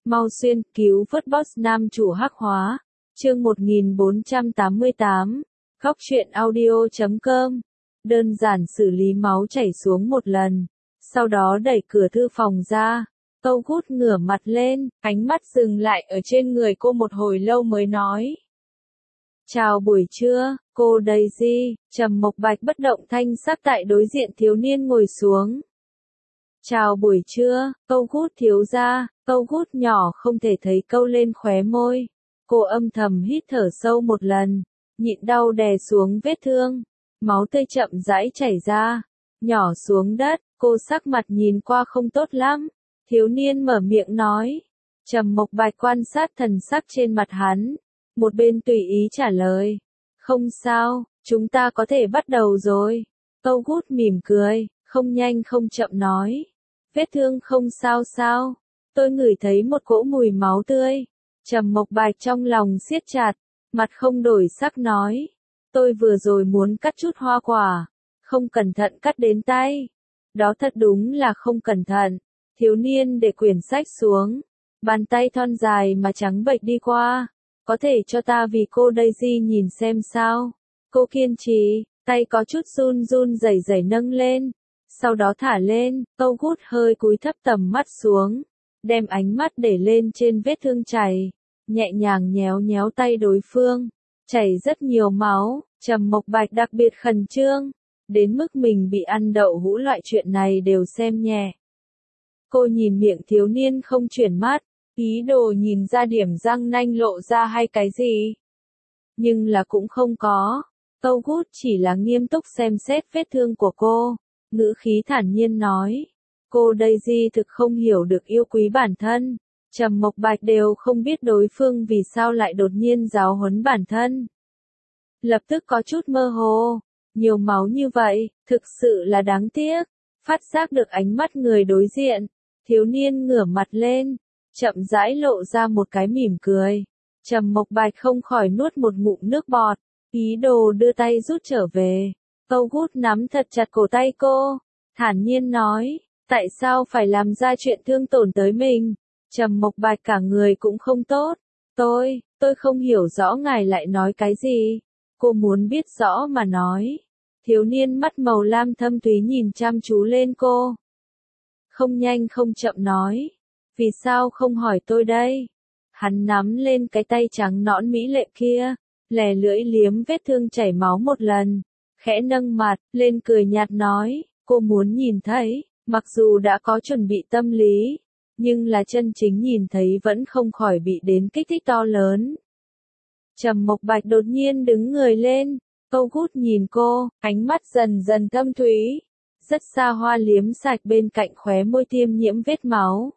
Mau xuyên, cứu vớt boss nam chủ hắc hóa. Chương 1488. Góc truyện audio.com. Đơn giản xử lý máu chảy xuống một lần. Sau đó đẩy cửa thư phòng ra. Tâu Gút ngửa mặt lên, ánh mắt dừng lại ở trên người cô một hồi lâu mới nói. Chào buổi trưa, cô Daisy. Trầm Mộc Bạch bất động thanh sắc tại đối diện thiếu niên ngồi xuống. Chào buổi trưa, Tâu Gút thiếu gia. Tâu Gút nhỏ không thể thấy câu lên khóe môi. Cô âm thầm hít thở sâu một lần, nhịn đau đè xuống vết thương. Máu tươi chậm rãi chảy ra, nhỏ xuống đất, cô sắc mặt nhìn qua không tốt lắm. Thiếu niên mở miệng nói. Trầm Mộc Bạch quan sát thần sắc trên mặt hắn, một bên tùy ý trả lời. Không sao, chúng ta có thể bắt đầu rồi. Tâu Gút mỉm cười, không nhanh không chậm nói. Vết thương không sao sao, tôi ngửi thấy một cỗ mùi máu tươi. Trầm Mộc Bạch trong lòng siết chặt, mặt không đổi sắc nói. Tôi vừa rồi muốn cắt chút hoa quả, không cẩn thận cắt đến tay. Đó thật đúng là không cẩn thận. Thiếu niên để quyển sách xuống, bàn tay thon dài mà trắng bệch đi qua. Có thể cho ta vì cô Daisy nhìn xem sao. Cô kiên trì, tay có chút run run rẩy rẩy nâng lên. Sau đó thả lên, Tâu Gút hơi cúi thấp tầm mắt xuống, đem ánh mắt để lên trên vết thương chảy, nhẹ nhàng nhéo nhéo tay đối phương, chảy rất nhiều máu. Trầm Mộc Bạch đặc biệt khẩn trương, đến mức mình bị ăn đậu hũ loại chuyện này đều xem nhẹ. Cô nhìn miệng thiếu niên không chuyển mắt, ý đồ nhìn ra điểm răng nanh lộ ra hay cái gì. Nhưng là cũng không có. Tâu Gút chỉ là nghiêm túc xem xét vết thương của cô, ngữ khí thản nhiên nói. Cô Daisy thực không hiểu được yêu quý bản thân. Trầm Mộc Bạch đều không biết đối phương vì sao lại đột nhiên giáo huấn bản thân. Lập tức có chút mơ hồ. Nhiều máu như vậy, thực sự là đáng tiếc. Phát giác được ánh mắt người đối diện, thiếu niên ngửa mặt lên, chậm rãi lộ ra một cái mỉm cười. Trầm Mộc Bạch không khỏi nuốt một ngụm nước bọt, ý đồ đưa tay rút trở về. Tâu Gút nắm thật chặt cổ tay cô, thản nhiên nói, tại sao phải làm ra chuyện thương tổn tới mình? Trầm Mộc Bạch cả người cũng không tốt. Tôi không hiểu rõ ngài lại nói cái gì. Cô muốn biết rõ mà nói. Thiếu niên mắt màu lam thâm thúy nhìn chăm chú lên cô. Không nhanh không chậm nói. Vì sao không hỏi tôi đây? Hắn nắm lên cái tay trắng nõn mỹ lệ kia, lè lưỡi liếm vết thương chảy máu một lần, khẽ nâng mặt lên cười nhạt nói, cô muốn nhìn thấy, mặc dù đã có chuẩn bị tâm lý, nhưng là chân chính nhìn thấy vẫn không khỏi bị đến kích thích to lớn. Trầm Mộc Bạch đột nhiên đứng người lên, Tâu Gút nhìn cô, ánh mắt dần dần thâm thúy, rất xa hoa liếm sạch bên cạnh khóe môi tiêm nhiễm vết máu.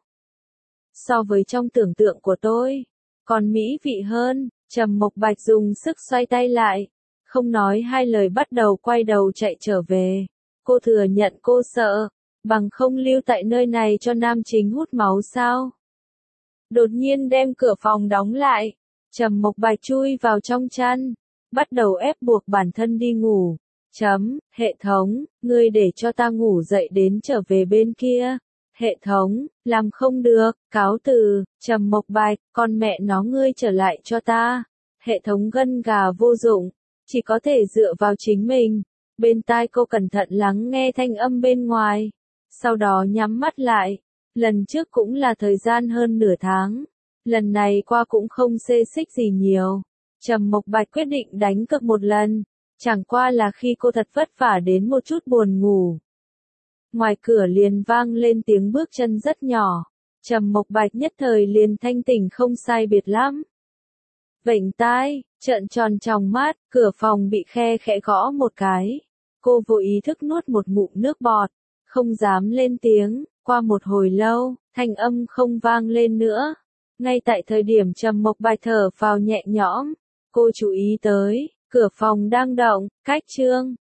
So với trong tưởng tượng của tôi, còn mỹ vị hơn. Trầm Mộc Bạch dùng sức xoay tay lại, không nói hai lời bắt đầu quay đầu chạy trở về. Cô thừa nhận cô sợ, bằng không lưu tại nơi này cho nam chính hút máu sao? Đột nhiên đem cửa phòng đóng lại, Trầm Mộc Bạch chui vào trong chăn, bắt đầu ép buộc bản thân đi ngủ. Hệ thống, ngươi để cho ta ngủ dậy đến trở về bên kia. Hệ thống, làm không được, cáo từ. Trầm Mộc Bạch, con mẹ nó ngươi trở lại cho ta. Hệ thống gân gà vô dụng, chỉ có thể dựa vào chính mình. Bên tai cô cẩn thận lắng nghe thanh âm bên ngoài, sau đó nhắm mắt lại. Lần trước cũng là thời gian hơn nửa tháng, lần này qua cũng không xê xích gì nhiều. Trầm Mộc Bạch quyết định đánh cược một lần, chẳng qua là khi cô thật vất vả đến một chút buồn ngủ. Ngoài cửa liền vang lên tiếng bước chân rất nhỏ, Trầm Mộc Bạch nhất thời liền thanh tỉnh không sai biệt lắm. Vểnh tai, trợn tròn tròng mắt, cửa phòng bị khe khẽ gõ một cái. Cô vô ý thức nuốt một ngụm nước bọt, không dám lên tiếng. Qua một hồi lâu, thanh âm không vang lên nữa. Ngay tại thời điểm Trầm Mộc Bạch thở phào nhẹ nhõm, cô chú ý tới, cửa phòng đang động, cách chương.